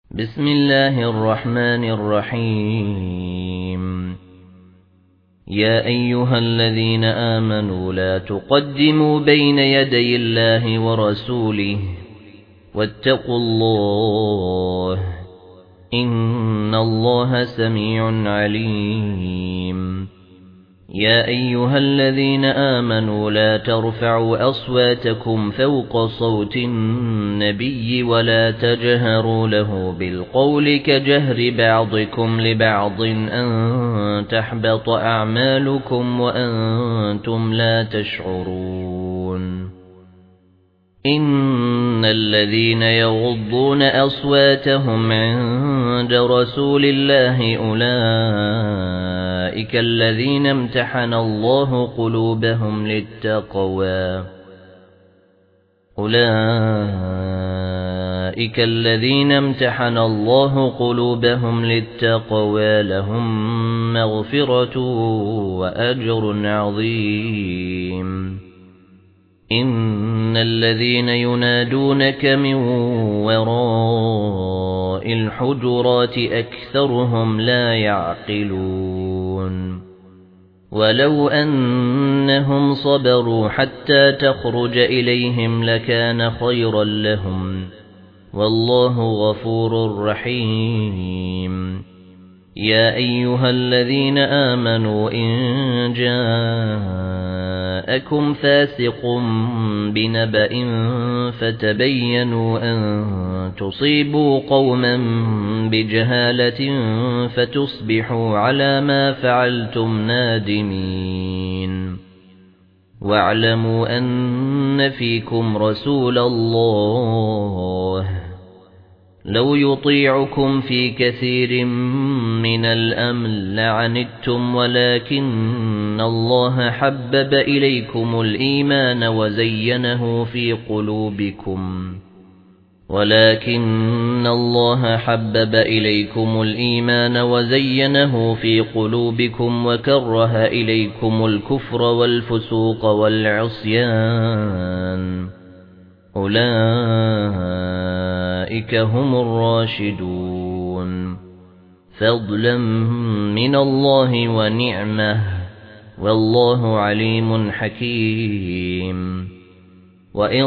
بسم الله الرحمن الرحيم. يا أيها الذين آمنوا لا تقدموا بين يدي الله ورسوله واتقوا الله إن الله سميع عليم. يا أيها الذين آمنوا لا ترفعوا أصواتكم فوق صوت النبي ولا تجهروا له بالقول كجهر بعضكم لبعض أن تحبط أعمالكم وأنتم لا تشعرون. إن الذين يغضون أصواتهم عند رسول الله أولئك الذين امتحن الله قلوبهم للتقوى لهم مغفرة وأجر عظيم. إن الذين ينادونك من وراء الحجرات أكثرهم لا يعقلون. ولو أنهم صبروا حتى تخرج إليهم لكان خيرا لهم والله غفور رحيم. يا أيها الذين آمنوا إن جاءكم فاسق بنبأ فتبينوا أن تصيبوا قوما بجهالة فتصبحوا على ما فعلتم نادمين. واعلموا أن فيكم رسول الله لو يطيعكم في كثير من الأمر لعنتم ولكن الله حبب إليكم الإيمان وزينه في قلوبكم وكره إليكم الكفر والفسوق والعصيان أولئك هم الراشدون فضلا من الله ونعمه والله عليم حكيم. وإن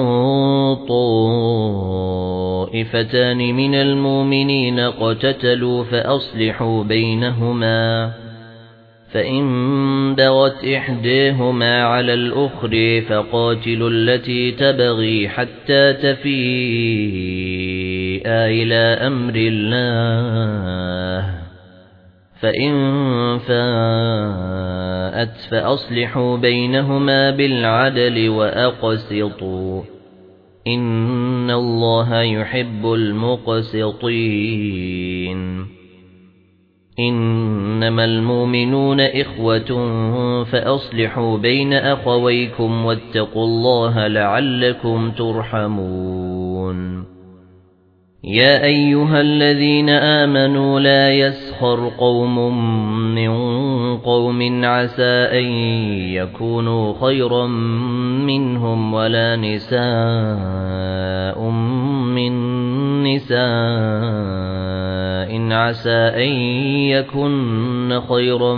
طائفتان من المؤمنين اقتتلوا فأصلحوا بينهما فإن بغت إحداهما على الأخرى فقاتلوا التي تبغي حتى تفيء إلى أمر الله فإن فاءت فأصلحوا بينهما بالعدل وأقسطوا إن الله يحب المقسطين. إنما المؤمنون إخوة فأصلحوا بين أخويكم واتقوا الله لعلكم ترحمون. يا أيها الذين آمنوا لا يسخر قوم من قوم عسى أن يكونوا خيرا منهم ولا نساء من نساء عسى أن يكن خيرا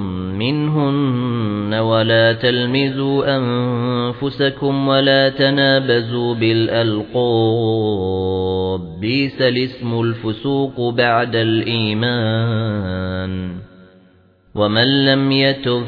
منهن ولا تلمزوا أنفسكم ولا تنابزوا بالألقاب بئس الاسم الفسوق بعد الإيمان ومن لم يتب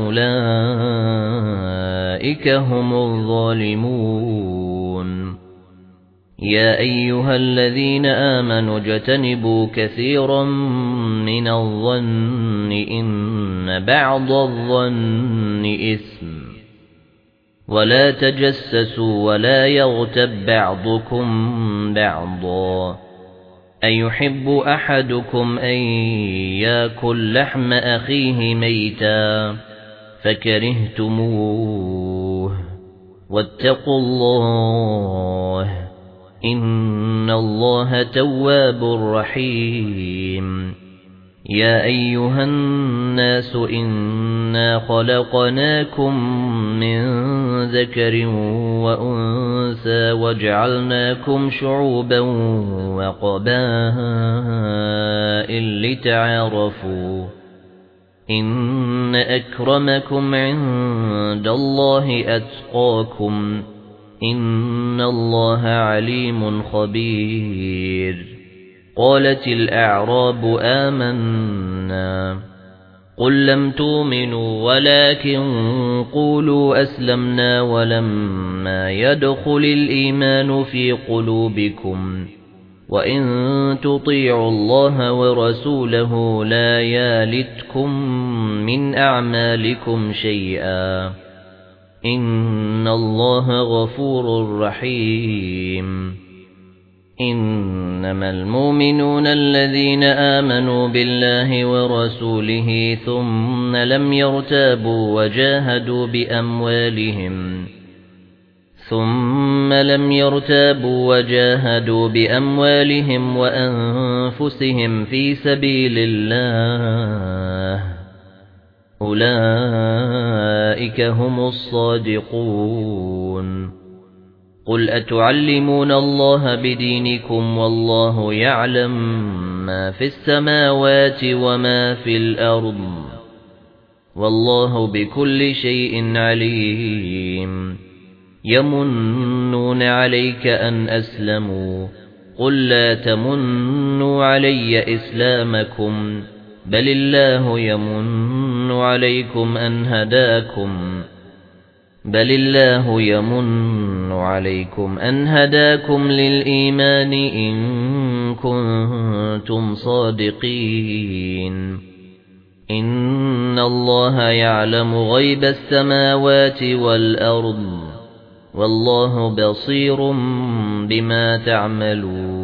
فأولئك هم الظالمون. يا أيها الذين آمنوا اجتنبوا كثيرا من الظن إن بعض الظن إثم ولا تجسسوا ولا يغتب بعضكم بعضا أيحب أحدكم أن يأكل لحم أخيه ميتا فكرهتموه واتقوا الله إن الله تواب رحيم. يا أيها الناس إنا خلقناكم من ذكر وأنثى وجعلناكم شعوبا وقبائل لتعارفوا إن أكرمكم عند الله أتقاكم إن الله عليم خبير قالت الأعراب آمنا قل لم تؤمنوا ولكن قولوا أسلمنا ولما يدخل الإيمان في قلوبكم وإن تطيعوا الله ورسوله لا يالتكم من أعمالكم شيئا إن الله غفور رحيم إنما المؤمنون الذين آمنوا بالله ورسوله ثم لم يرتابوا وجاهدوا بأموالهم وأنفسهم في سبيل الله أولئك هم الصادقون قل أتعلمون الله بدينكم والله يعلم ما في السماوات وما في الأرض والله بكل شيء عليم يمنون عليك أن أسلموا قل لا تمنوا علي إسلامكم بل الله يمن عليكم أن هداكم للإيمان إن كنتم صادقين إن الله يعلم غيب السماوات والأرض والله بصير بما تعملون